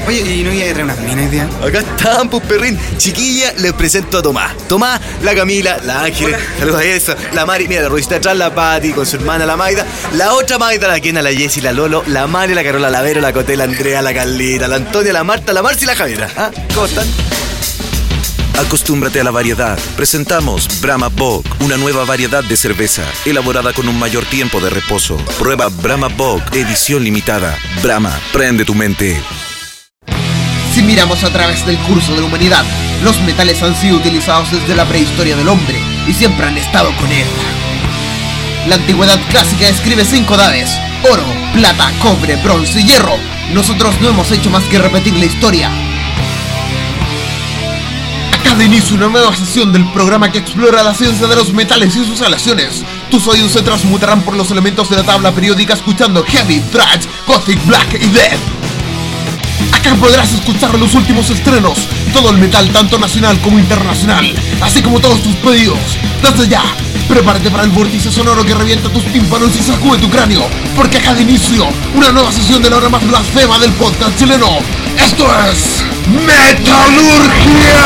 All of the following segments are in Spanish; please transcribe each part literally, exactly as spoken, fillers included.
Oye, ¿y no iba a traer unas minas hoy día? Acá están, pues, perrín. Chiquilla, les presento a Tomás. Tomás, la Camila, la Ángeles, saludos a esa, la Mari, mira, la Rosita atrás, la Pati, con su hermana, la Maida, la otra Maida, la Kena, la Jessie, la Lolo, la Mari, la Carola, la Vero, la Coté, la Andrea, la Carlita, la Antonia, la Marta, la Marci y la Javiera. ¿Ah? ¿Cómo están? Acostúmbrate a la variedad. Presentamos Brahma Bock, una nueva variedad de cerveza, elaborada con un mayor tiempo de reposo. Prueba Brahma Bock, edición limitada. Brahma, prende tu mente. Si miramos a través del curso de la humanidad, los metales han sido utilizados desde la prehistoria del hombre y siempre han estado con él. La antigüedad clásica describe cinco edades: oro, plata, cobre, bronce y hierro. Nosotros no hemos hecho más que repetir la historia. Acá da inicio una nueva sesión del programa que explora la ciencia de los metales y sus aleaciones. Tus oídos se transmutarán por los elementos de la tabla periódica escuchando heavy, thrash, gothic, black y death. Acá podrás escuchar los últimos estrenos, todo el metal tanto nacional como internacional, así como todos tus pedidos. Desde ya, prepárate para el vórtice sonoro que revienta tus tímpanos y sacude tu cráneo, porque acá de inicio una nueva sesión de la hora más blasfema del podcast chileno. Esto es Metalurgia.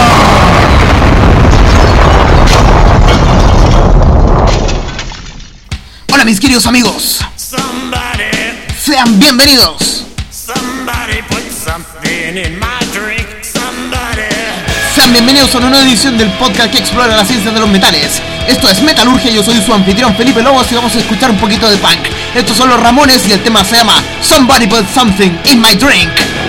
Hola mis queridos amigos, sean bienvenidos. Sean bienvenidos a una nueva edición del podcast que explora la ciencia de los metales. Esto es Metalurgia, yo soy su anfitrión Felipe Lobos y vamos a escuchar un poquito de punk. Estos son los Ramones y el tema se llama Somebody Put Something in My Drink.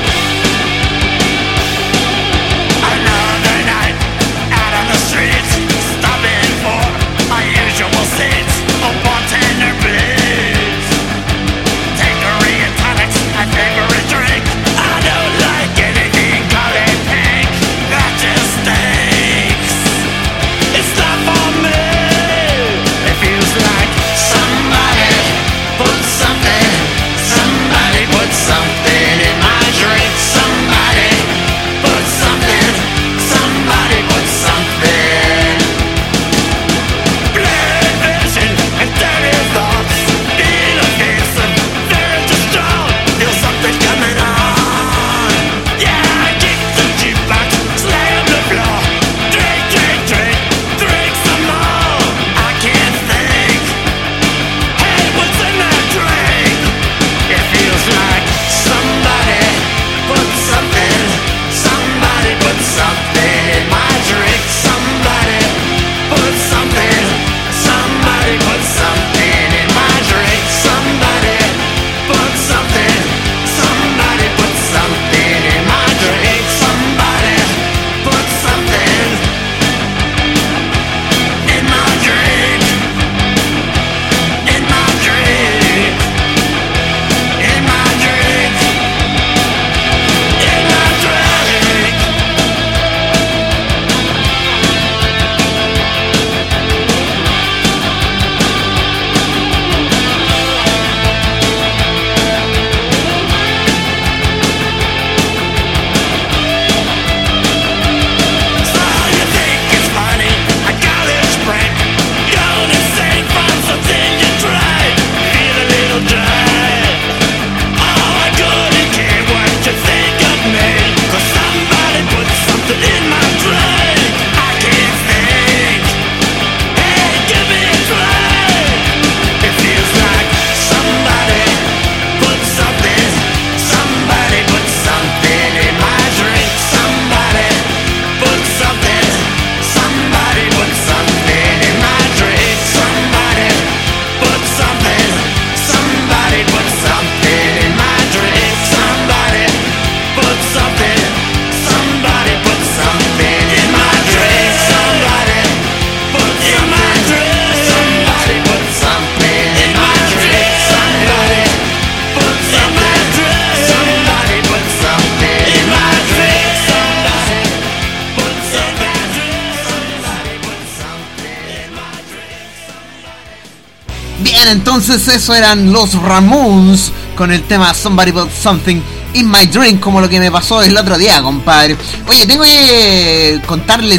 Entonces eso eran los Ramones con el tema Somebody Put Something in My Drink, como lo que me pasó el otro día, compadre. Oye, tengo que contarles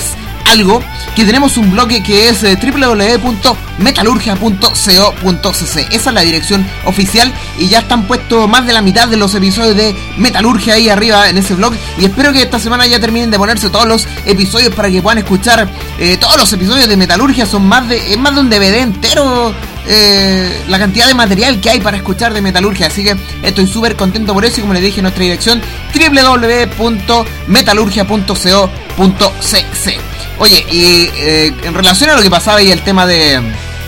algo, que tenemos un blog que es eh, doble u doble u doble u punto metalurgia punto co punto c c. Esa es la dirección oficial y ya están puestos más de la mitad de los episodios de Metalurgia ahí arriba en ese blog, y espero que esta semana ya terminen de ponerse todos los episodios para que puedan escuchar eh, todos los episodios de Metalurgia. Son más de, es más de un D V D entero eh, la cantidad de material que hay para escuchar de Metalurgia, así que estoy súper contento por eso, y como les dije, nuestra dirección doble u doble u doble u punto metalurgia punto co punto c c. Oye, y eh, en relación a lo que pasaba y el tema de,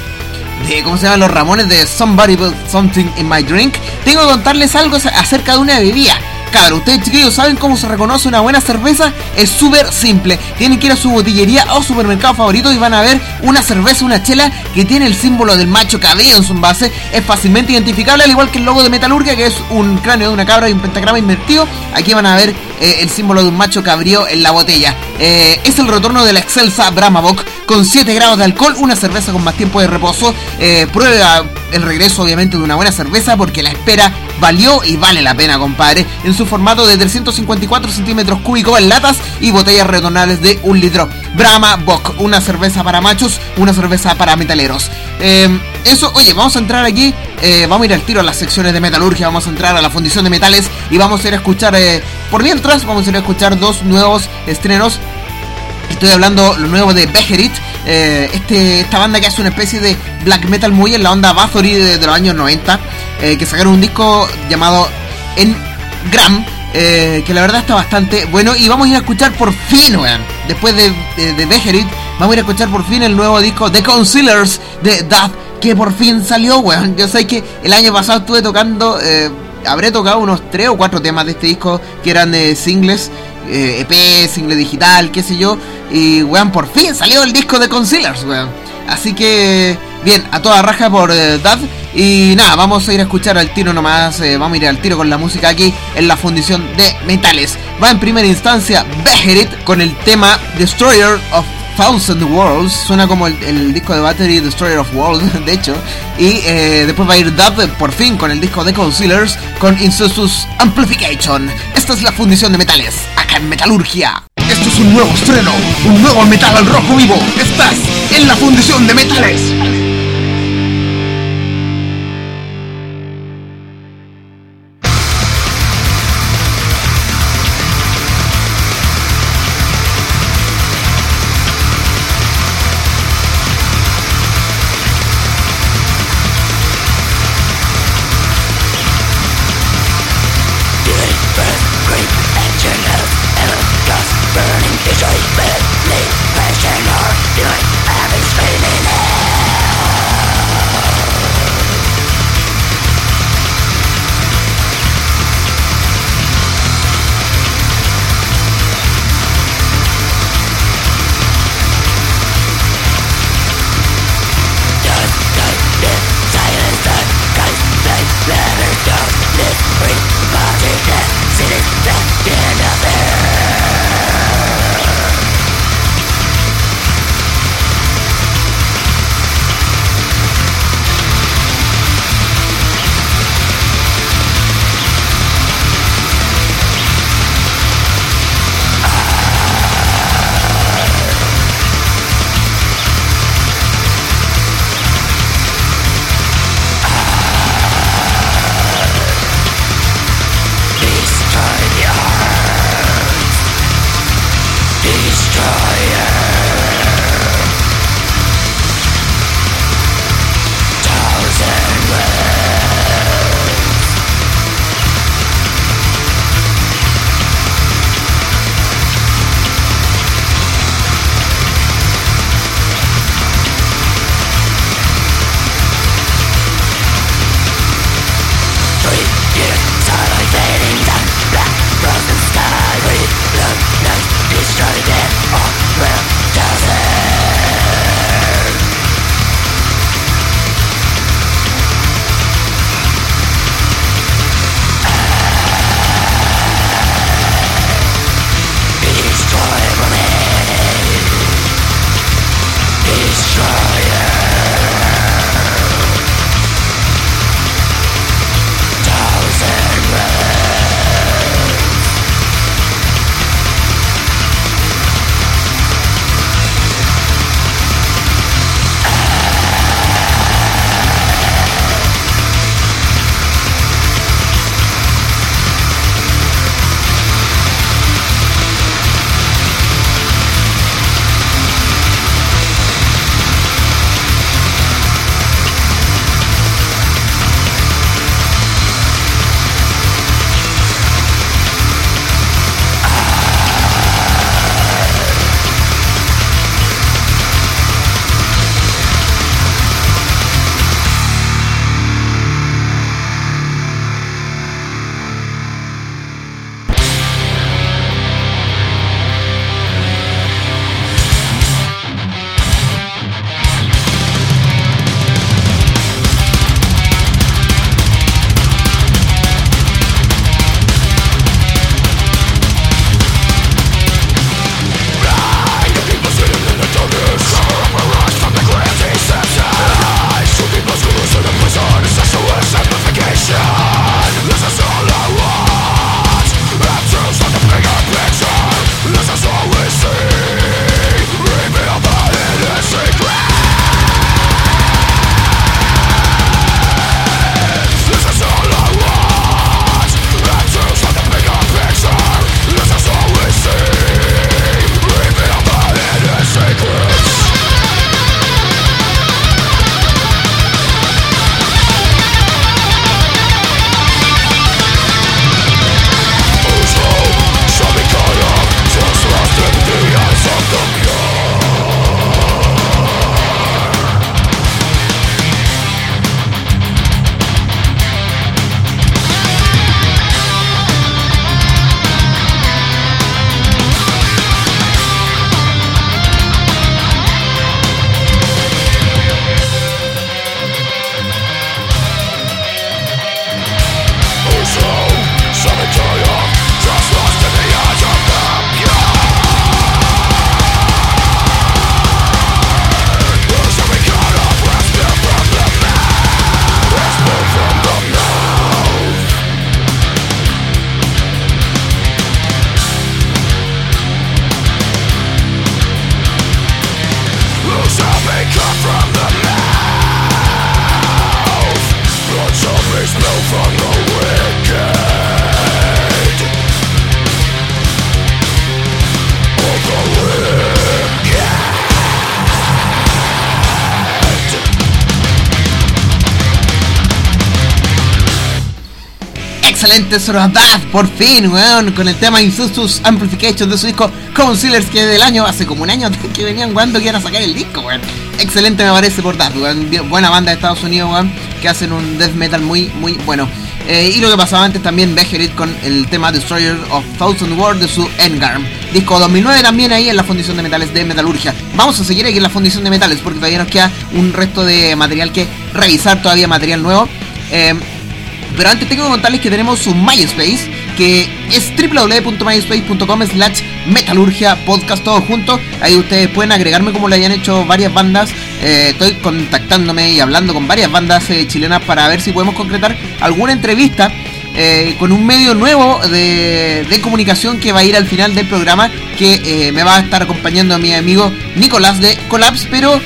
de ¿cómo se llaman los Ramones? De Somebody Put Something in My Drink, tengo que contarles algo acerca de una bebida. Cabrón, ustedes chiquillos saben cómo se reconoce una buena cerveza. Es súper simple. Tienen que ir a su botillería o supermercado favorito y van a ver una cerveza, una chela que tiene el símbolo del macho cabrío en su envase. Es fácilmente identificable, al igual que el logo de Metalurgia, que es un cráneo de una cabra y un pentagrama invertido. Aquí van a ver eh, el símbolo de un macho cabrío en la botella. Eh, es el retorno de la excelsa Brahma Bock con siete grados de alcohol, una cerveza con más tiempo de reposo. Eh, prueba el regreso, obviamente, de una buena cerveza, porque la espera valió y vale la pena, compadre. En su formato de trescientos cincuenta y cuatro centímetros cúbicos en latas y botellas retornables de un litro. Brahma Bock, una cerveza para machos, una cerveza para metaleros. Eh, eso, oye, vamos a entrar aquí, eh, vamos a ir al tiro a las secciones de Metalurgia, vamos a entrar a la fundición de metales y vamos a ir a escuchar, eh, por mientras, vamos a ir a escuchar dos nuevos estrenos. Estoy hablando lo nuevo de Beherit, eh, este, esta banda que hace una especie de black metal muy en la onda Bathory de, de los años noventa, eh, que sacaron un disco llamado Engram, eh, que la verdad está bastante bueno, y vamos a ir a escuchar por fin, weón, después de, de, de Beherit, vamos a ir a escuchar por fin el nuevo disco The Concealers de Death, que por fin salió, weón. Yo sé que el año pasado estuve tocando, eh, habré tocado unos tres o cuatro temas de este disco que eran de singles, eh, E P, single digital, qué sé yo, y weón, por fin salió el disco de Concealers, weón. Así que, bien, a toda raja por eh, Dad. Y nada, vamos a ir a escuchar al tiro nomás, eh, vamos a ir al tiro con la música aquí en la fundición de metales. Va en primera instancia Beherit con el tema Destroyer of Thousand Worlds, suena como el, el disco de Bathory, Destroyer of Worlds, de hecho. Y eh, después va a ir Dub por fin con el disco de Concealers con Incestuous Amplification. Esta es la fundición de metales, acá en Metalurgia. Esto es un nuevo estreno, un nuevo metal al rojo vivo. Estás en la fundición de metales. Burning visually, passion or doing, I've been screaming it. excelente Sorodad, por fin, weón, con el tema Insustus Amplification de su disco Concealers, que del año, hace como un año que venían jugando que iban a sacar el disco, weón. Excelente me parece por Dad, weón. Buena banda de Estados Unidos, weón, que hacen un death metal muy, muy bueno. Eh, y lo que pasaba antes también, Beherit con el tema Destroyer of Thousand Worlds de su Engarm. Disco dos mil nueve también ahí en la Fundición de Metales de Metalurgia. Vamos a seguir aquí en la Fundición de Metales porque todavía nos queda un resto de material que revisar, todavía material nuevo. Eh, pero antes tengo que contarles que tenemos un MySpace, que es doble u doble u doble u punto myspace punto com slash metalurgia podcast, todo junto. Ahí ustedes pueden agregarme como lo hayan hecho varias bandas. Eh, estoy contactándome y hablando con varias bandas eh, chilenas para ver si podemos concretar alguna entrevista eh, con un medio nuevo de, de comunicación que va a ir al final del programa, que eh, me va a estar acompañando mi amigo Nicolás de Collapse, pero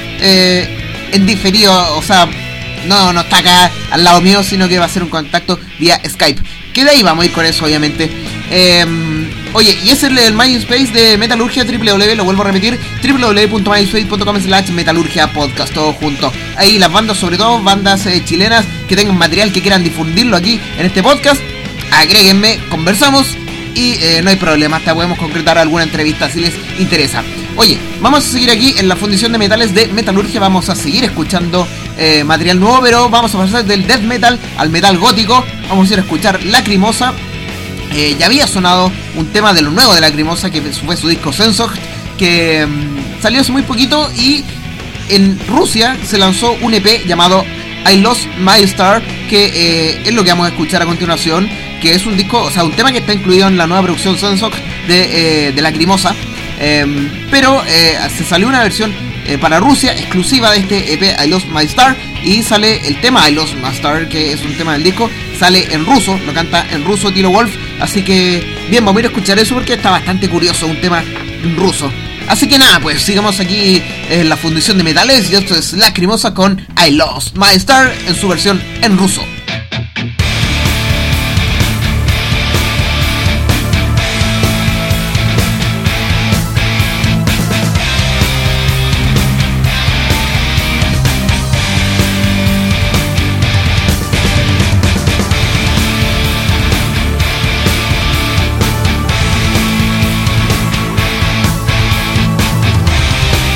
eh, en diferido, o sea, no, no está acá al lado mío, sino que va a ser un contacto vía Skype. Que de ahí vamos a ir con eso, obviamente. Eh, oye, y ese es el MySpace de Metalurgia, doble u doble u doble u, lo vuelvo a repetir, doble u doble u doble u punto myspace punto com slash metalurgia podcast, todo junto. Ahí las bandas, sobre todo bandas eh, chilenas que tengan material que quieran difundirlo aquí en este podcast, agréguenme, conversamos y eh, no hay problema, hasta podemos concretar alguna entrevista si les interesa. Oye, vamos a seguir aquí en la Fundición de Metales de Metalurgia, vamos a seguir escuchando eh, material nuevo, pero vamos a pasar del death metal al metal gótico. Vamos a ir a escuchar Lacrimosa. Eh, ya había sonado un tema de lo nuevo de Lacrimosa, que fue su disco Sensog, que um, salió hace muy poquito, y en Rusia se lanzó un E P llamado I Lost My Star, que eh, es lo que vamos a escuchar a continuación, que es un disco, o sea, un tema que está incluido en la nueva producción Sensog de, eh, de Lacrimosa. Eh, pero eh, se salió una versión eh, para Rusia exclusiva de este E P I Lost My Star, y sale el tema I Lost My Star, que es un tema del disco, sale en ruso, lo canta en ruso Tilo Wolf, así que bien, vamos a ir a escuchar eso porque está bastante curioso, un tema en ruso. Así que nada, pues sigamos aquí en la Fundición de Metales, y esto es Lacrimosa con I Lost My Star en su versión en ruso.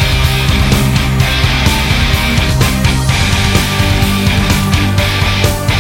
We'll be right back.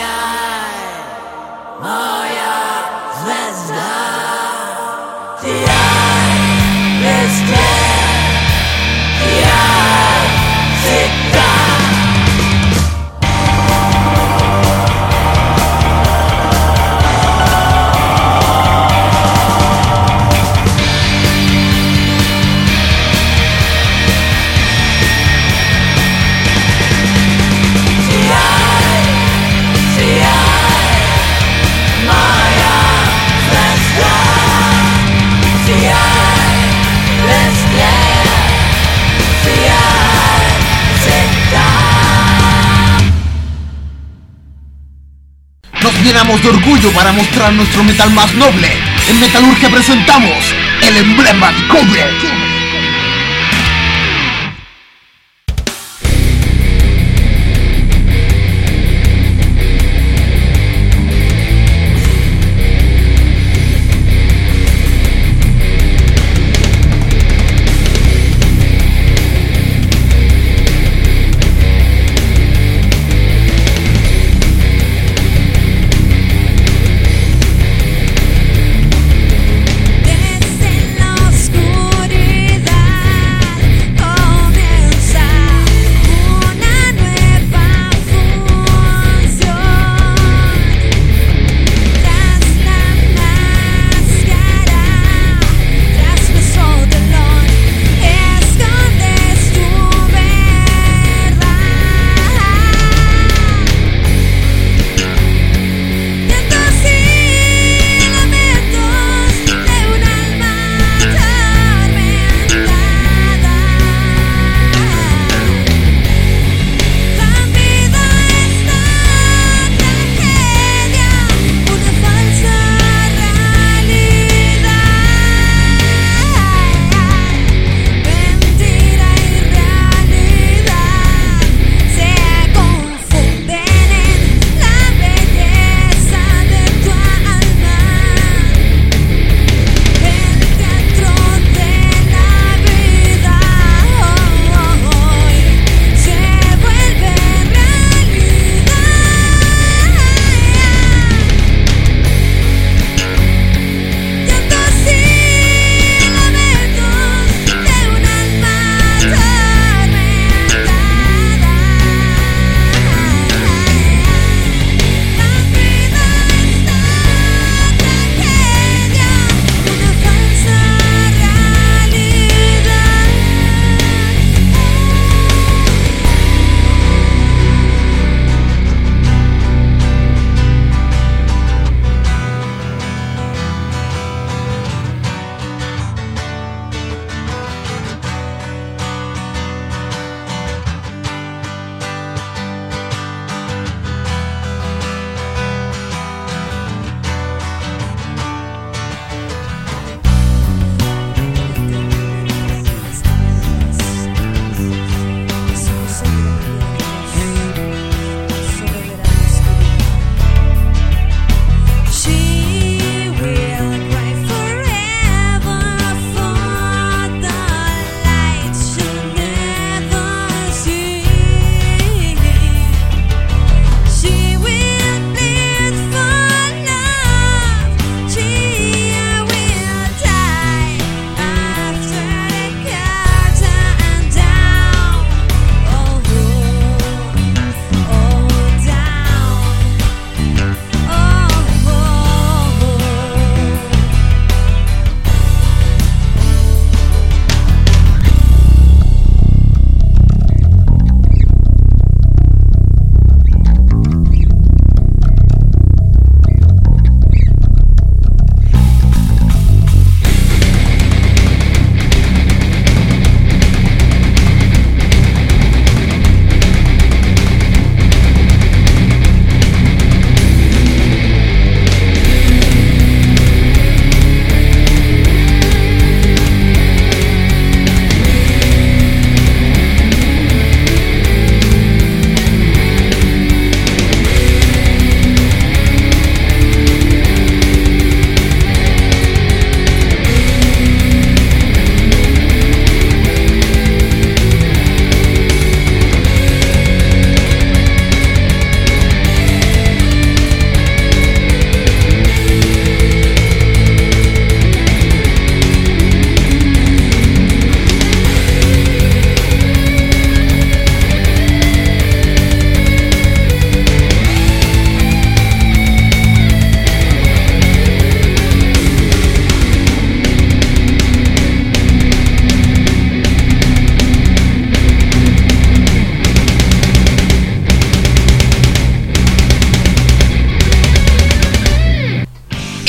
Llenamos de orgullo para mostrar nuestro metal más noble. En Metalurgia presentamos el emblema de cobre. Desde la oscuridad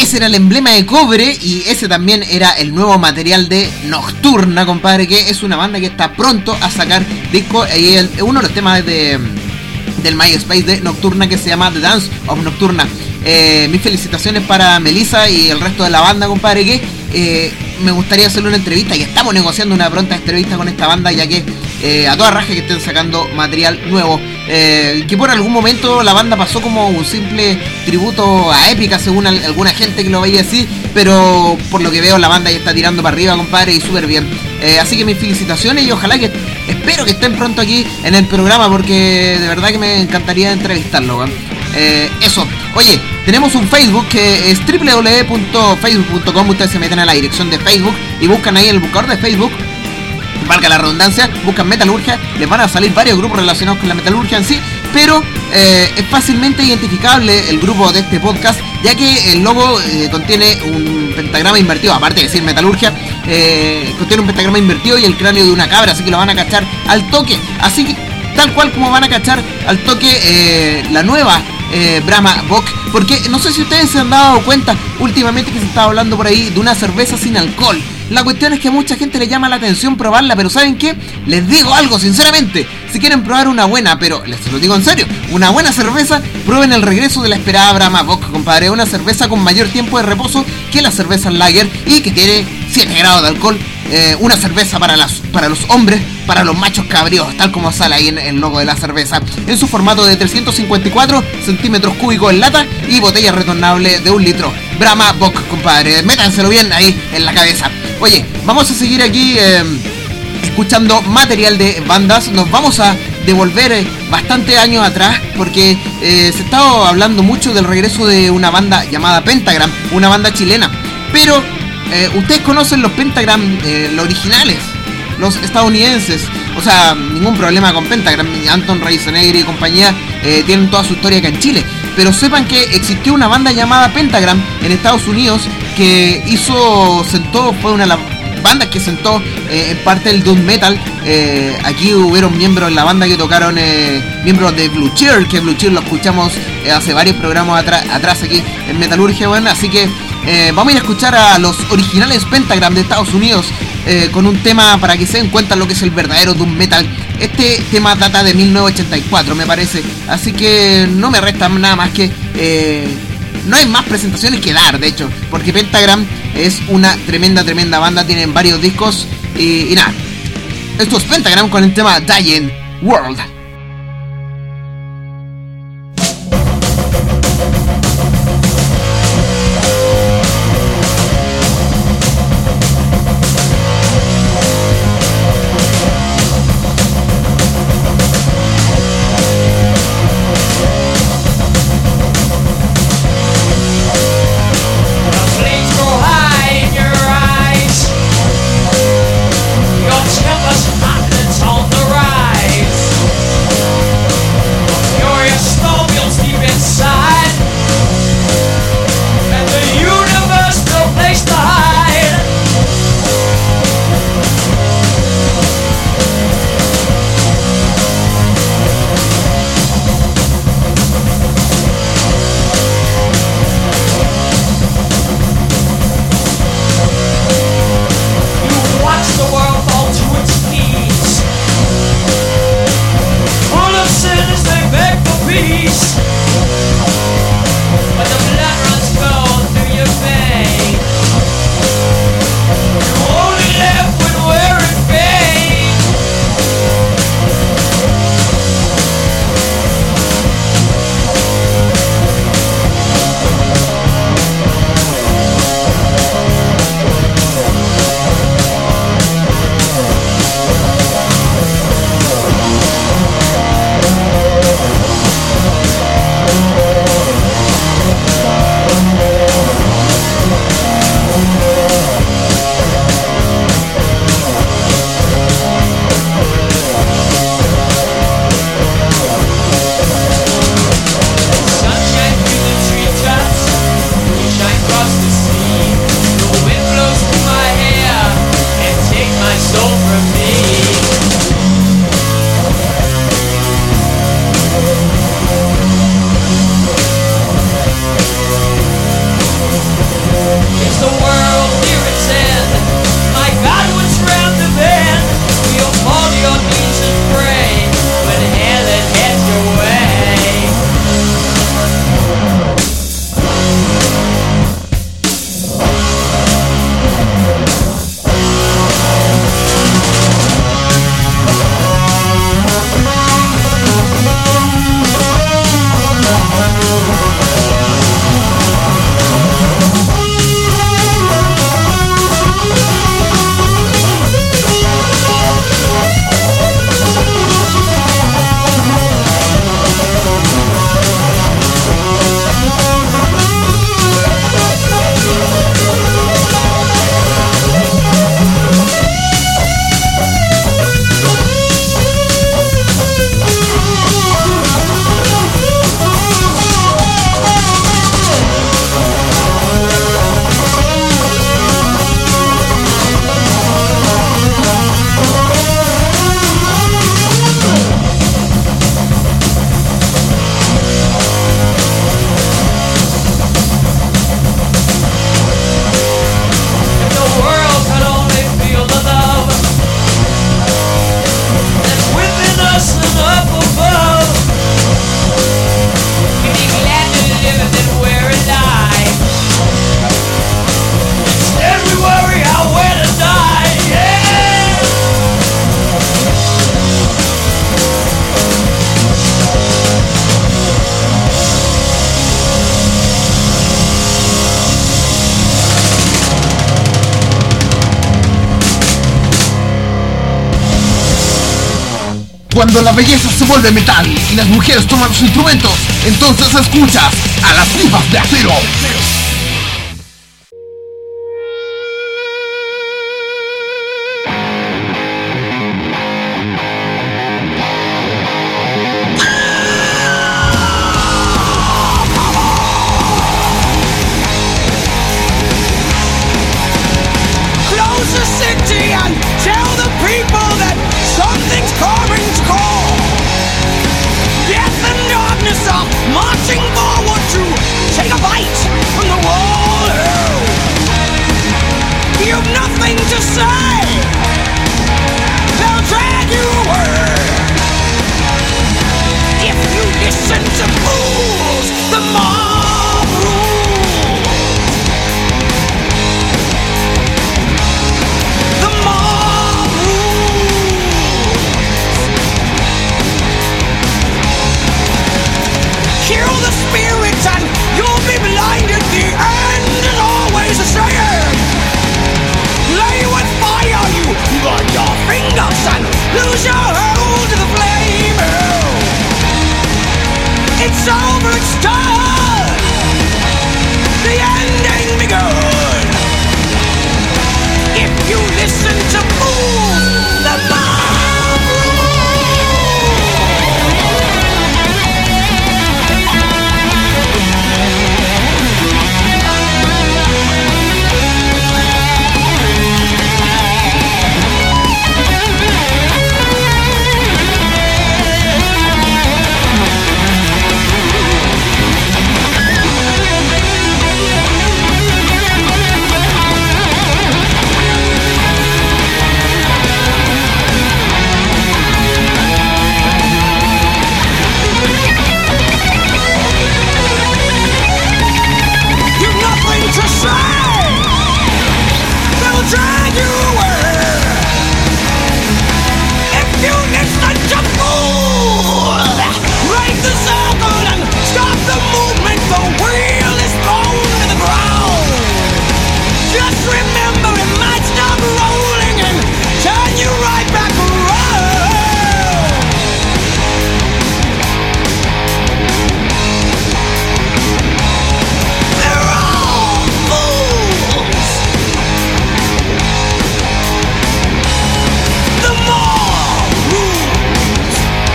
ese era el emblema de Cobre y ese también era el nuevo material de Nocturna, compadre, que es una banda que está pronto a sacar disco. Y el, uno de los temas de, del MySpace de Nocturna, que se llama The Dance of Nocturna. Eh, mis felicitaciones para Melissa y el resto de la banda, compadre, que eh, me gustaría hacerle una entrevista y estamos negociando una pronta entrevista con esta banda, ya que eh, a toda raja que estén sacando material nuevo. Eh, que por algún momento la banda pasó como un simple tributo a Épica, según al, alguna gente que lo veía así, pero por lo que veo la banda ya está tirando para arriba, compadre, y súper bien. Eh, así que mis felicitaciones y ojalá que, espero que estén pronto aquí en el programa, porque de verdad que me encantaría entrevistarlo, ¿eh? Eh, eso. Oye, tenemos un Facebook que es doble u doble u doble u punto facebook punto com. Ustedes se meten a la dirección de Facebook y buscan ahí en el buscador de Facebook, valga la redundancia, buscan Metalurgia, les van a salir varios grupos relacionados con la metalurgia en sí, pero eh, es fácilmente identificable el grupo de este podcast, ya que el logo eh, contiene un pentagrama invertido, aparte de decir metalurgia, eh, contiene un pentagrama invertido y el cráneo de una cabra, así que lo van a cachar al toque, así que tal cual como van a cachar al toque eh, la nueva eh, Brahma Bock, porque no sé si ustedes se han dado cuenta últimamente que se está hablando por ahí de una cerveza sin alcohol. La cuestión es que a mucha gente le llama la atención probarla, pero ¿saben qué? Les digo algo sinceramente, si quieren probar una buena, pero les lo digo en serio, una buena cerveza, prueben el regreso de la esperada Brahma Bock, compadre. Una cerveza con mayor tiempo de reposo que las cervezas Lager y que tiene siete grados de alcohol. Eh, una cerveza para, las, para los hombres, para los machos cabríos, tal como sale ahí en el logo de la cerveza, en su formato de trescientos cincuenta y cuatro centímetros cúbicos en lata y botella retornable de un litro. Brahma Bock, compadre, métanselo bien ahí en la cabeza. Oye, vamos a seguir aquí eh, escuchando material de bandas. Nos vamos a devolver eh, bastante años atrás, porque eh, se estaba hablando mucho del regreso de una banda llamada Pentagram, una banda chilena, pero Eh, ustedes conocen los Pentagram, eh, los originales, los estadounidenses. O sea, ningún problema con Pentagram. Anton Reisenegger y compañía eh, tienen toda su historia acá en Chile. Pero sepan que existió una banda llamada Pentagram en Estados Unidos que hizo, sentó, fue una de las bandas que sentó eh, en parte del doom metal. Eh, aquí hubieron miembros en la banda que tocaron, eh, miembros de Blue Cheer, que Blue Cheer lo escuchamos eh, hace varios programas atrás, atrás aquí en Metalurgia, bueno, así que Eh, vamos a ir a escuchar a los originales Pentagram de Estados Unidos eh, con un tema para que se den cuenta lo que es el verdadero doom metal. Este tema data de mil novecientos ochenta y cuatro, me parece, así que no me resta nada más que eh, no hay más presentaciones que dar, de hecho, porque Pentagram es una tremenda tremenda banda, tienen varios discos y, y nada, esto es Pentagram con el tema Dying World. Your temper's hot, it's on the rise. Cuando la belleza se vuelve metal y las mujeres toman los instrumentos, entonces escuchas a las divas de acero. Marching forward to take a bite from the wall. You've nothing to say. They'll drag you away. If you listen to fools, the mob rules. The mob rules. Kill the spirit and you'll be blinded. The end is always the same. Play with fire, you burn your fingers and lose your hold to the flame. It's over, it's done. The ending begun. If you listen to fools, the mob rules. Drag you away. If you listen to fools, break the circle and stop the movement. The wheel is thrown to the ground. Just remember, it might stop rolling and turn you right back around. They're all fools. The mob rules.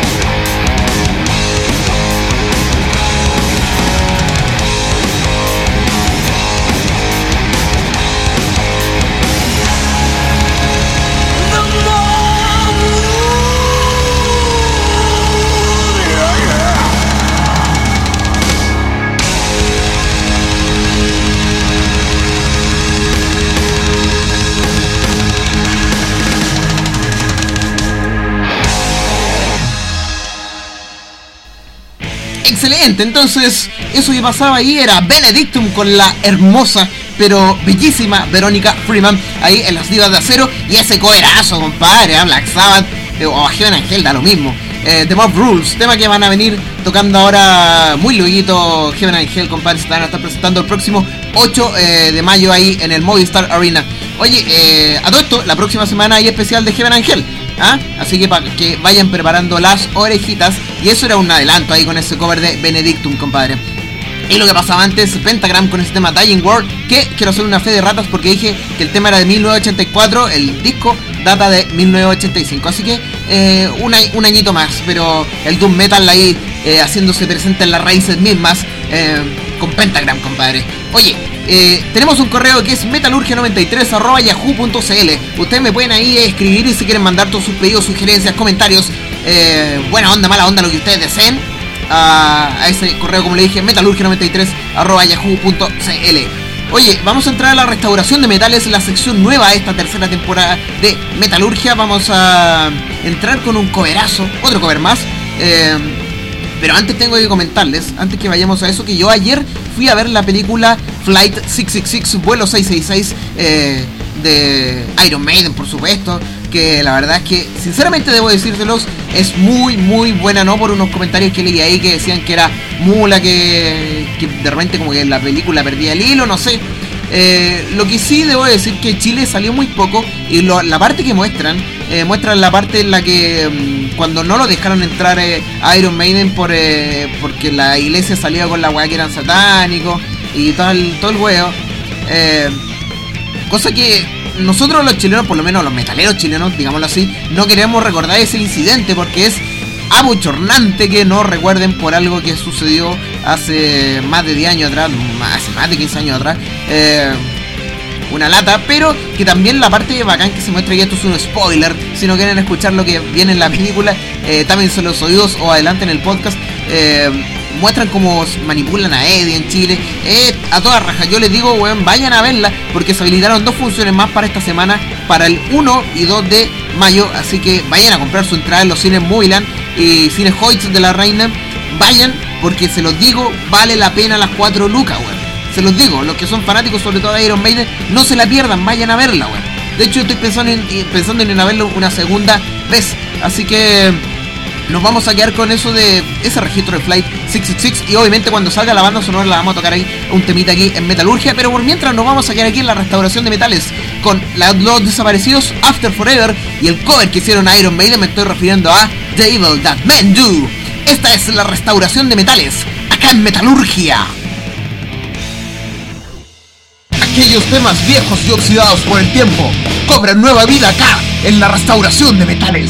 The mob rules. Yeah, yeah. Excelente, entonces eso que pasaba ahí era Benedictum con la hermosa pero bellísima Verónica Freeman ahí en las divas de acero, y ese coerazo, compadre, a Black Sabbath eh, o a Heaven and Hell, da lo mismo. eh, The Mob Rules, tema que van a venir tocando ahora muy luego. Heaven and Hell, compadre, se van a estar presentando el próximo ocho eh, de mayo ahí en el Movistar Arena. Oye, eh, a todo esto, la próxima semana hay especial de Heaven and Hell, ¿ah? Así que para que vayan preparando las orejitas. Y eso era un adelanto ahí con ese cover de Benedictum, compadre. Y lo que pasaba antes, Pentagram con ese tema Dying World, que quiero hacer una fe de ratas porque dije que el tema era de mil novecientos ochenta y cuatro, el disco data de mil novecientos ochenta y cinco, así que eh, un, un añito más, pero el Doom Metal ahí eh, haciéndose presente en las raíces mismas eh, con Pentagram, compadre. Oye, eh, tenemos un correo que es metalurgia noventa y tres arroba yahoo punto cl. Ustedes me pueden ahí escribir y si quieren mandar todos sus pedidos, sugerencias, comentarios, eh, buena onda, mala onda, lo que ustedes deseen, a, a ese correo, como le dije, metalurgia noventa y tres arroba yahoo punto cl. Oye, vamos a entrar a la restauración de metales, la sección nueva de esta tercera temporada de Metalurgia. Vamos a entrar con un coverazo, otro cover más. Eh, pero antes tengo que comentarles, antes que vayamos a eso, que yo ayer fui a ver la película Flight seiscientos sesenta y seis, vuelo seiscientos sesenta y seis, eh, de Iron Maiden, por supuesto. Que la verdad es que, sinceramente debo decírselos, es muy, muy buena, ¿no? Por unos comentarios que leí ahí que decían que era mula, que, que de repente como que la película perdía el hilo, no sé. Eh, lo que sí debo decir que Chile salió muy poco y lo, la parte que muestran eh, muestran la parte en la que um, cuando no lo dejaron entrar eh, a Iron Maiden por eh, porque la iglesia salía con la weá que eran satánicos y todo el, todo el huevo. Eh, cosa que nosotros los chilenos, por lo menos los metaleros chilenos, digámoslo así, no queremos recordar ese incidente porque es abochornante que no recuerden por algo que sucedió hace más de diez años atrás, hace más de quince años atrás. Eh, una lata, pero que también la parte bacán que se muestra, y esto es un spoiler, si no quieren escuchar lo que viene en la película, eh, tápense los oídos o adelante en el podcast. eh, muestran cómo manipulan a Eddie en Chile, eh, a toda raja. Yo les digo, weón, vayan a verla, porque se habilitaron dos funciones más para esta semana, para el uno y dos de mayo, así que vayan a comprar su entrada en los cines Moviland y cines Hoyts de la Reina. Vayan, porque se los digo, vale la pena las cuatro lucas, weón. Se los digo, los que son fanáticos sobre todo de Iron Maiden, no se la pierdan, vayan a verla, weón. De hecho, estoy pensando en, pensando en ir a verlo una segunda vez, así que nos vamos a quedar con eso de ese registro de Flight seiscientos sesenta y seis, y obviamente cuando salga la banda sonora la vamos a tocar ahí un temita aquí en Metalurgia, pero por mientras nos vamos a quedar aquí en la restauración de metales con la, los desaparecidos After Forever y el cover que hicieron a Iron Maiden. Me estoy refiriendo a The Evil That Men Do. Esta es la restauración de metales acá en Metalurgia. Aquellos temas viejos y oxidados por el tiempo cobran nueva vida acá en la restauración de metales.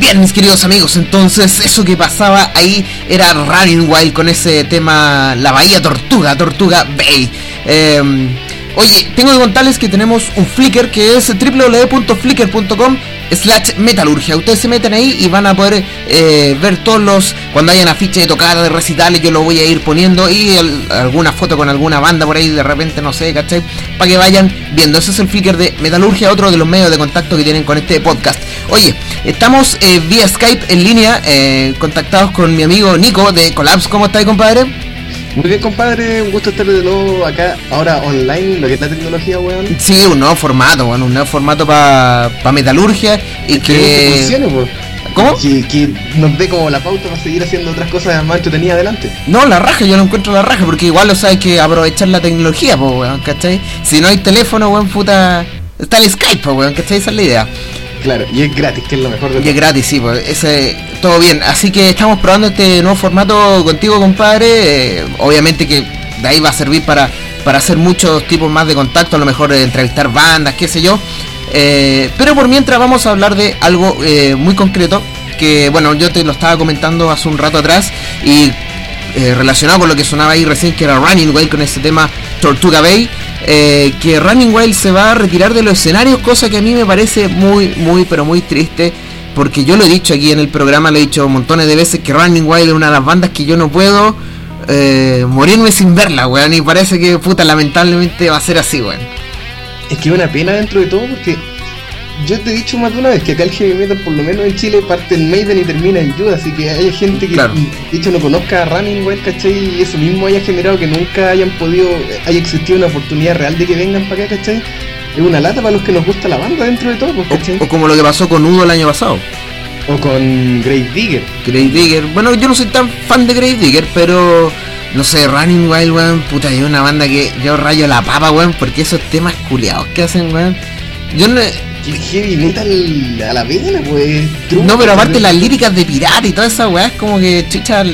Bien, mis queridos amigos, entonces eso que pasaba ahí era Running Wild con ese tema, la Bahía Tortuga, Tortuga Bay. Eh, oye, tengo que contarles que tenemos un Flickr que es doble u doble u doble u punto flickr punto com slash metalurgia. Ustedes se meten ahí y van a poder eh, ver todos los, cuando hayan afiches de tocada, de recitales, yo lo voy a ir poniendo, y el, alguna foto con alguna banda por ahí de repente, no sé, ¿cachai? Para que vayan viendo. Ese es el Flickr de Metalurgia, otro de los medios de contacto que tienen con este podcast. Oye, estamos eh, vía Skype en línea, eh, contactados con mi amigo Nico de Collapse. ¿Cómo estás, compadre? Muy bien, compadre, un gusto estar de nuevo acá, ahora online, lo que es la tecnología, weón. Sí, un nuevo formato, bueno, un nuevo formato para pa Metalurgia y que... que... funcione, pues. ¿Cómo? Que, que nos dé como la pauta para seguir haciendo otras cosas más entretenidas adelante. No, la raja, yo lo encuentro la raja, porque igual, o sea, hay que aprovechar la tecnología, pues, weón, ¿cachai? Si no hay teléfono, weón, puta... Está el Skype, pues, weón, ¿cachai? Esa es la idea. Claro, y es gratis, que es lo mejor de todo. Y es gratis, sí, pues, ese, todo bien. Así que estamos probando este nuevo formato contigo, compadre. Eh, obviamente que de ahí va a servir para, para hacer muchos tipos más de contacto, a lo mejor eh, entrevistar bandas, qué sé yo. Eh, pero por mientras vamos a hablar de algo eh, muy concreto, que bueno, yo te lo estaba comentando hace un rato atrás, y eh, relacionado con lo que sonaba ahí recién, que era Running Wild con ese tema Tortuga Bay. Eh, que Running Wild se va a retirar de los escenarios, cosa que a mí me parece muy, muy, pero muy triste, porque yo lo he dicho aquí en el programa, lo he dicho montones de veces, que Running Wild es una de las bandas que yo no puedo eh, morirme sin verla, weón, y parece que, puta, lamentablemente va a ser así, weón. Es que es una pena dentro de todo, porque yo te he dicho más de una vez que acá el heavy metal, por lo menos en Chile, parte en Maiden y termina en Judas, así que hay gente que, claro, de hecho, no conozca a Running Wild, ¿cachai? Y eso mismo haya generado que nunca hayan podido, haya existido una oportunidad real de que vengan para acá, ¿cachai? Es una lata para los que nos gusta la banda dentro de todo, ¿cachai? O, o como lo que pasó con Udo el año pasado. O con Grave Digger. Grave Digger, bueno, yo no soy tan fan de Grave Digger, pero... no sé, Running Wild, weón, puta, es una banda que yo rayo la papa, weón, porque esos temas culiados que hacen, weón, yo no... El heavy metal a la pena, pues. Truco, no, pero aparte las líricas de pirata y toda esa weá, es como que, chucha,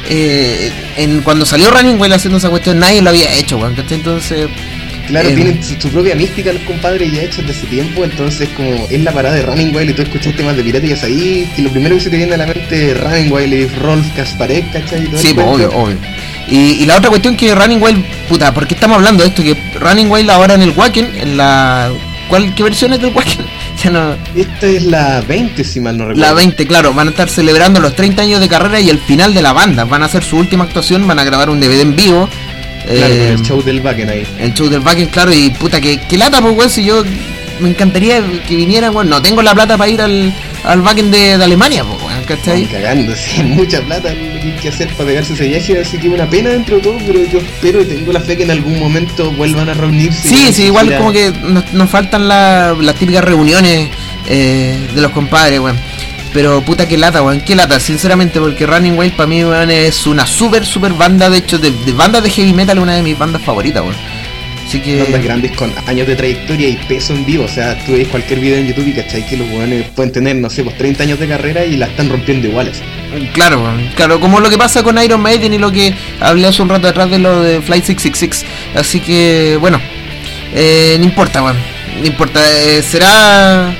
eh, en, cuando salió Running Wild haciendo esa cuestión, nadie lo había hecho, weón, ¿cachai? Entonces... Claro, eh, tienen su, su propia mística los compadres ya hechos desde ese tiempo, entonces como es la parada de Running Wild y tú escuchas temas de pirata y ya sabís que lo primero que se te viene a la mente es Running Wild y Rolf Kasparek, ¿cachai? Todo sí, pues, obvio, obvio. Y, y la otra cuestión que Running Wild, puta, ¿por qué estamos hablando de esto? Que Running Wild ahora en el Wacken, en la... ¿Cuál, qué versión es del Wacken? Ya no... Esta es la veinte, si mal no recuerdo. La veinte, claro, van a estar celebrando los treinta años de carrera y el final de la banda. Van a hacer su última actuación, van a grabar un D V D en vivo. Claro, eh, el show del Wacken ahí. El show del Wacken, claro, y puta, que, que lata, pues, weón, si yo... Me encantaría que vinieran, weón. No tengo la plata para ir al, al Wacken de, de Alemania, pues, weón, ¿cachai? Están cagando, sí, mucha plata lo que hay que hacer para pegarse ese viaje, así que una pena dentro de todo, pero yo espero y tengo la fe que en algún momento vuelvan a reunirse. Sí, sí, igual gira. como que nos, nos faltan la, las típicas reuniones eh, de los compadres, weón. Pero puta que lata, weón, qué lata, sinceramente, porque Running Wild para mí, weón, es una super, super banda, de hecho, de, de bandas de heavy metal, es una de mis bandas favoritas, weón. Así que... bandas grandes con años de trayectoria y peso en vivo, o sea, tú ves cualquier video en YouTube y cachai que los weones pueden tener, no sé, pues treinta años de carrera y la están rompiendo iguales. Claro, weón, claro, como lo que pasa con Iron Maiden y lo que hablé hace un rato atrás de lo de Flight seiscientos sesenta y seis, así que, bueno, eh, no importa, weón, no importa, eh, será...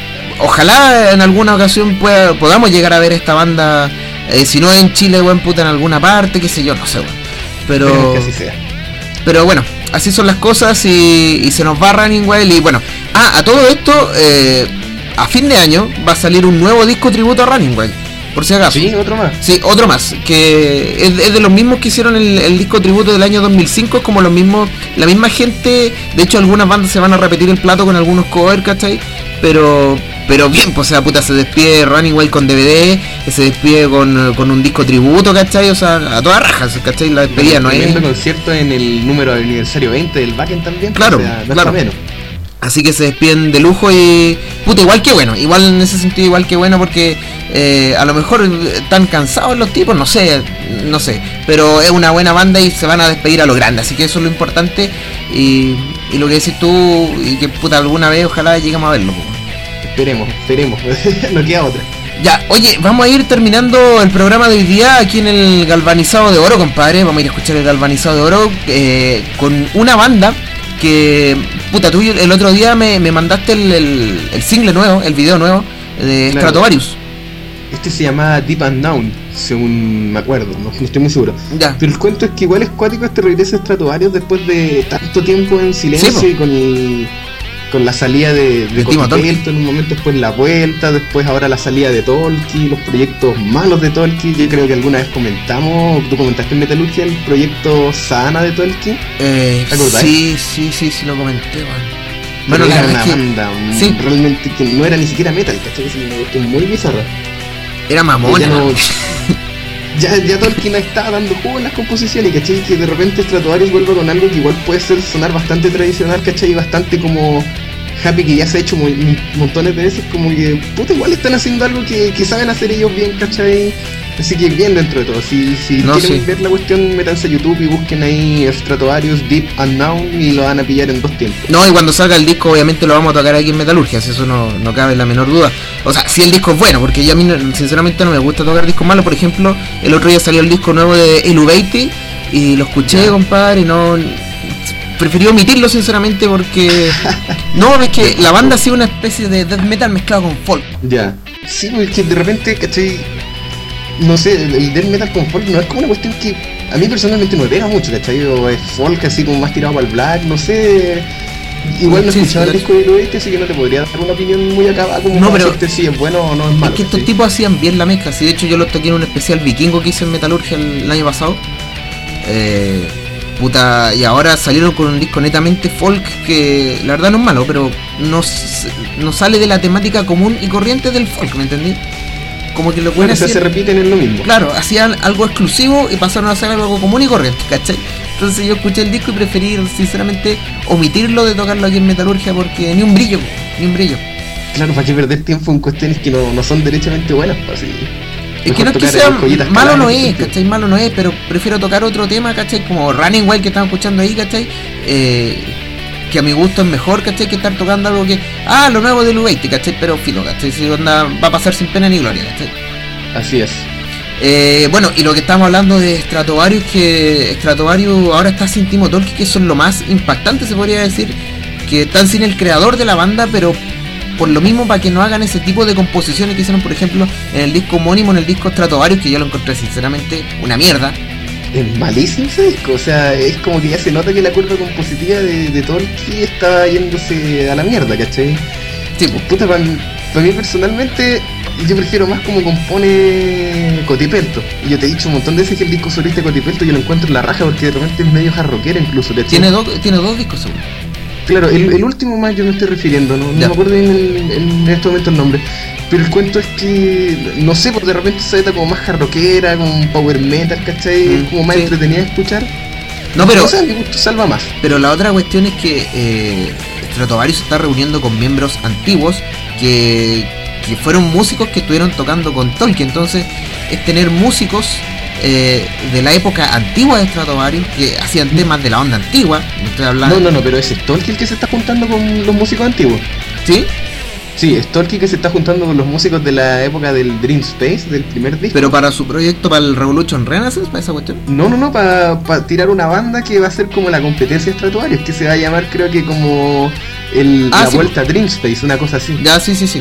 Ojalá en alguna ocasión pueda, podamos llegar a ver esta banda, eh, si no en Chile, weón, puta, en alguna parte, qué sé yo, no sé, weón. Pero... Pero que así sea. Pero bueno, así son las cosas y, y se nos va Running Wild. Y bueno, ah, a todo esto, eh, a fin de año va a salir un nuevo disco tributo a Running Wild, por si acaso. Sí, otro más. Sí, otro más, que es, es de los mismos que hicieron el, el disco tributo del año dos mil cinco, es como los mismos, la misma gente. De hecho, algunas bandas se van a repetir el plato con algunos covers, ¿cachai? Pero... Pero bien, pues, o sea, puta, se despide Running Wild con D V D, se despide con, con un disco tributo, ¿cachai? O sea, a todas rajas, ¿cachai? La despedida no es... Tremendo concierto en el número aniversario veinte del Wacken también. Claro, o sea, no claro. está menos. Así que se despiden de lujo y... Puta, igual que bueno, igual en ese sentido igual que bueno porque eh, a lo mejor están cansados los tipos, no sé, no sé. Pero es una buena banda y se van a despedir a lo grande, así que eso es lo importante. Y, y lo que decís tú, y que puta alguna vez ojalá lleguemos a verlo, po. Esperemos, esperemos, no queda otra. Ya, oye, vamos a ir terminando el programa de hoy día aquí en el Galvanizado de Oro, compadre. Vamos a ir a escuchar el Galvanizado de Oro eh, con una banda que, puta, tú el otro día me, me mandaste el, el, el single nuevo, el video nuevo de Claro. Stratovarius. Este se llamaba Deep Unknown, según me acuerdo, no, no estoy muy seguro. Ya. Pero el cuento es que igual es cuático este regreso a Stratovarius después de tanto tiempo en silencio, Sí, po. y con el, con la salida de, de De Timo Cotipelto en un momento, después la vuelta, después ahora la salida de Tolkki, los proyectos malos de Tolkki. Yo creo que alguna vez comentamos, tú comentaste en Metalurgia el proyecto Sana de Tolkki. Eh, ¿Te acordás? sí, sí, sí, sí lo comenté, man. Bueno, Bueno, la era verdad una es que banda mm, sí. realmente que no era ni siquiera metal, ¿cachai? Es una cuestión muy bizarra. era mamona. Ya, no- ya, ya Tolkien no está dando jugo en las composiciones, ¿cachai? Que de repente Stratovarius vuelve con algo que igual puede ser sonar bastante tradicional, ¿cachai? Y bastante como happy, que ya se ha hecho muy, muy- montones de veces, como que puta, igual están haciendo algo que, que saben hacer ellos bien, ¿cachai? Así que bien dentro de todo. Si, si No, quieren sí. ver la cuestión, métanse a YouTube y busquen ahí Stratovarius Deep Unknown y lo van a pillar en dos tiempos. No, y cuando salga el disco obviamente lo vamos a tocar aquí en Metalurgia, si eso no, no cabe la menor duda. O sea, si el disco es bueno, porque ya a mí no- sinceramente no me gusta tocar discos malos. Por ejemplo, el otro día salió el disco nuevo de Eluvate y lo escuché, compadre, y no... Preferí omitirlo sinceramente porque... No, es que la banda ha sido una especie de death metal mezclado con folk. Ya. Sí, porque que de repente, ¿cachai? No sé, el, el death metal con folk no es como una cuestión que a mí personalmente no me pega mucho, ¿cachai? O es folk así como más tirado para el black, no sé. Igual no he Sí, escuchado sí, el disco de Luis, así que no te podría dar una opinión muy acabada como No, para pero- decirte si es bueno o no es malo. Es que estos ¿cachai? tipos hacían bien la mezcla. Si de hecho yo los toqué en un especial vikingo que hice en Metalurgia el, el año pasado. Eh, puta, y ahora salieron con un disco netamente folk que la verdad no es malo, pero no, s- no sale de la temática común y corriente del folk, ¿me entendí? Como que lo Bueno, pueden o sea, se repiten en lo mismo. Claro, hacían algo exclusivo y pasaron a hacer algo común y corriente, ¿cachai? Entonces yo escuché el disco y preferí sinceramente omitirlo de tocarlo aquí en Metalurgia porque ni un brillo, ni un brillo. Claro, para que perder tiempo en cuestiones que no, no son derechamente buenas, pues así. Es que no es que Mejor sea tocar joyitas malo, caladas, no en ese es, sentido. ¿cachai? Malo no es, pero prefiero tocar otro tema, ¿cachai? Como Running Wild que estamos escuchando ahí, ¿cachai? Eh, que a mi gusto es mejor, ¿cachai? Que estar tocando algo que, ah, lo nuevo de Lubeiti, ¿cachai? Pero filo, ¿cachai? Si onda va a pasar sin pena ni gloria, ¿cachai? Así es. Eh, bueno, y lo que estamos hablando de Stratovarius, que Stratovarius ahora está sin Timo Tolkki, que eso es lo más impactante, se podría decir, que están sin el creador de la banda, pero por lo mismo para que no hagan ese tipo de composiciones que hicieron, por ejemplo, en el disco homónimo, en el disco Stratovarius, que yo lo encontré sinceramente una mierda. Es malísimo ese disco, o sea, es como que ya se nota que la curva compositiva de, de Tolkki está yéndose a la mierda, ¿cachai? Sí, pues, Puta, para mí personalmente, yo prefiero más como compone Cotipelto. Y yo te he dicho un montón de veces que el disco solista de Cotipelto yo lo encuentro en la raja porque de repente es medio jarroquera incluso, ¿cachai? tiene, dos tiene dos discos seguro. Claro, el, el último más yo me estoy refiriendo, no, no Ya. me acuerdo bien el- en este momento el nombre. Pero el cuento es que, no sé, porque de repente se está como más jarroquera, como un power metal, ¿cachai? Mm, Es como más sí. entretenida de escuchar. No, pero, O sea, a mi gusto salva más. pero la otra cuestión es que eh, Stratovarius se está reuniendo con miembros antiguos que, que fueron músicos que estuvieron tocando con Tolkien. Entonces, es tener músicos eh, de la época antigua de Stratovarius que hacían temas de la onda antigua. No estoy hablando. No, no, no, pero es Tolkki el que se está juntando con los músicos antiguos. ¿Sí? Sí, es Tolkki que se está juntando con los músicos de la época del Dream Space, del primer disco. Pero para su proyecto, para el Revolution Renaissance, para esa cuestión. No, no, no, para tirar una banda que va a ser como la competencia de Stratovarius, que se va a llamar creo que como el, Ah, la sí. vuelta a Dream Space, una cosa así. Ya, sí, sí, sí.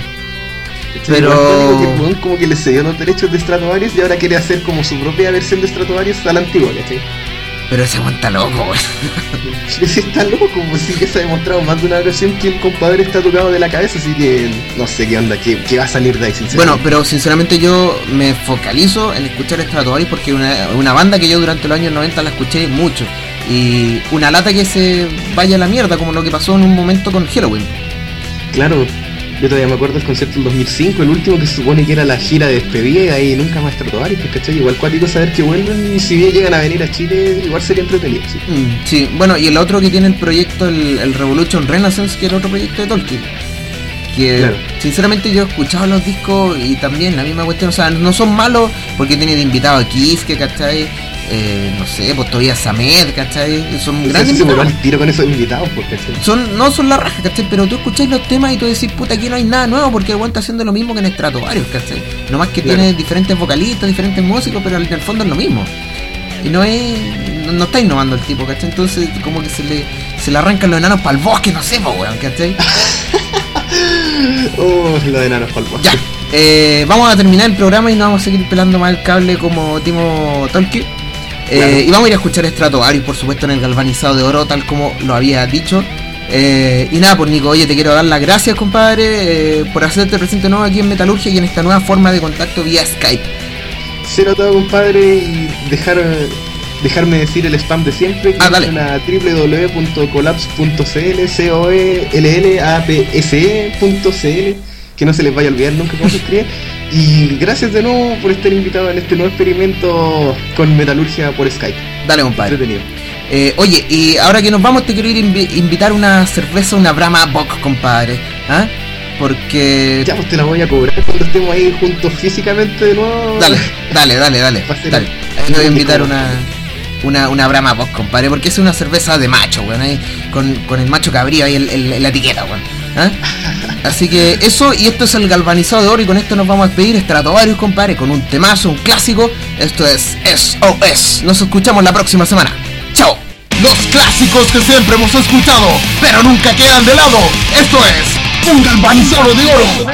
Pero pero- que el weón como que le cedió los derechos de Stratovarius y ahora quiere hacer como su propia versión de Stratovarius a la antigua, ¿cachai? Pero ese aguanta loco, güey. Ese está loco, como sí que se ha demostrado más de una ocasión que el compadre está tocado de la cabeza, así que no sé qué onda, qué, qué va a salir de ahí, sinceramente. Bueno, pero sinceramente yo me focalizo en escuchar Stratovarius porque es una, una banda que yo durante los años noventa la escuché mucho. Y una lata que se vaya a la mierda, como lo que pasó en un momento con Halloween. Claro, yo todavía me acuerdo del concierto del dos mil cinco, el último que se supone que era la gira de despedida y ahí nunca más Stratovarius, pues, ¿cachai? Igual cuático saber que vuelven y si bien llegan a venir a Chile, igual sería entretenido, sí. Mm, sí, bueno, y el otro que tiene el proyecto, el, el Revolution Renaissance, que era otro proyecto de Tolkien. Que Claro. sinceramente yo he escuchado los discos y también la misma cuestión, o sea, no son malos porque tiene de invitado a Kiss, que ¿cachai? Eh, no sé, pues todavía Samed, ¿cachai? Son O sea, grandes sí se me va invitados. al tiro con esos invitados, pues, ¿cachai? Son, no son la raja, ¿cachai? Pero tú escucháis los temas y tú decís, puta, aquí no hay nada nuevo porque el weón está haciendo lo mismo que en Stratovarius, ¿cachai? Nomás que Claro. tiene diferentes vocalistas, diferentes músicos, pero en el fondo es lo mismo. Y no es. No, no está innovando el tipo, ¿cachai? Entonces, como que se le, se le arrancan los enanos para el bosque, no sé, po, weón, ¿cachai? Oh, lo de enanos palpos. Ya, eh, vamos a terminar el programa y no vamos a seguir pelando más el cable como Timo Tolki. Eh, claro. Y vamos a ir a escuchar Stratovarius, por supuesto, en el galvanizado de oro, tal como lo había dicho. Eh, y nada, pues Nico, oye, te quiero dar las gracias, compadre, eh, por hacerte presente nuevo aquí en Metalurgia y en esta nueva forma de contacto vía Skype. Cero todo, compadre, y dejar dejarme decir el spam de siempre, que ah, dale. es a doble u doble u doble u punto collapse punto c l, c o e l l a p s e punto c l, que no se les vaya a olvidar nunca cómo se escribe. Y gracias de nuevo por estar invitado en este nuevo experimento con Metalurgia por Skype. Dale, compadre. Entretenido. Eh, oye, y ahora que nos vamos te quiero ir invi- invitar una cerveza, una Brahma Bock, compadre. ¿Ah? Porque... Ya, pues te la voy a cobrar cuando estemos ahí juntos físicamente de nuevo. Dale, dale, dale, dale. dale. Ahí te voy a invitar una, una, una Brahma Bock, compadre, porque es una cerveza de macho, weón, ahí, con, con el macho cabrío ahí en la etiqueta, weón. ¿Ah? Así que eso, y esto es el galvanizado de oro, y con esto nos vamos a despedir. Stratovarius, compadre, con un temazo, un clásico. Esto es S O S. Nos escuchamos la próxima semana. ¡Chao! Los clásicos que siempre hemos escuchado, pero nunca quedan de lado. Esto es un galvanizado de oro.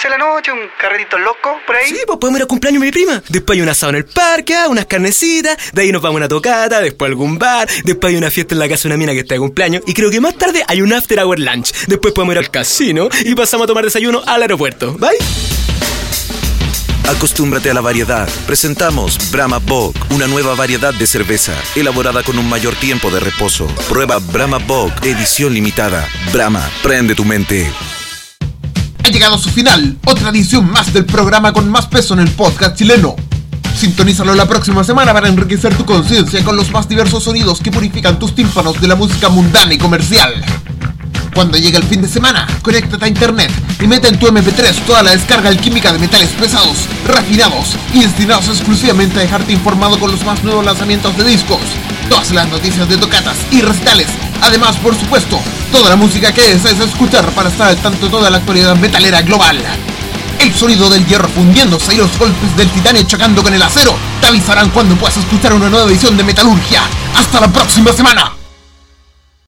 once de la noche, un carretito loco por ahí. Sí, pues podemos ir al cumpleaños de mi prima. Después hay un asado en el parque, ah, unas carnecitas. De ahí nos vamos a una tocata, después a algún bar. Después hay una fiesta en la casa de una mina que está de cumpleaños. Y creo que más tarde hay un after hour lunch. Después podemos ir al casino y pasamos a tomar desayuno al aeropuerto. Bye. Acostúmbrate a la variedad. Presentamos Brahma Bock, una nueva variedad de cerveza, elaborada con un mayor tiempo de reposo. Prueba Brahma Bock, edición limitada. Brahma, prende tu mente. Ha llegado a su final, otra edición más del programa con más peso en el podcast chileno. Sintonízalo la próxima semana para enriquecer tu conciencia con los más diversos sonidos que purifican tus tímpanos de la música mundana y comercial. Cuando llegue el fin de semana, conéctate a internet y mete en tu eme pe tres toda la descarga alquímica de metales pesados, refinados y destinados exclusivamente a dejarte informado con los más nuevos lanzamientos de discos, todas las noticias de tocatas y recitales. Además, por supuesto, toda la música que desees escuchar para estar al tanto de toda la actualidad metalera global. El sonido del hierro fundiéndose y los golpes del titanio chocando con el acero te avisarán cuando puedas escuchar una nueva edición de Metalurgia. ¡Hasta la próxima semana!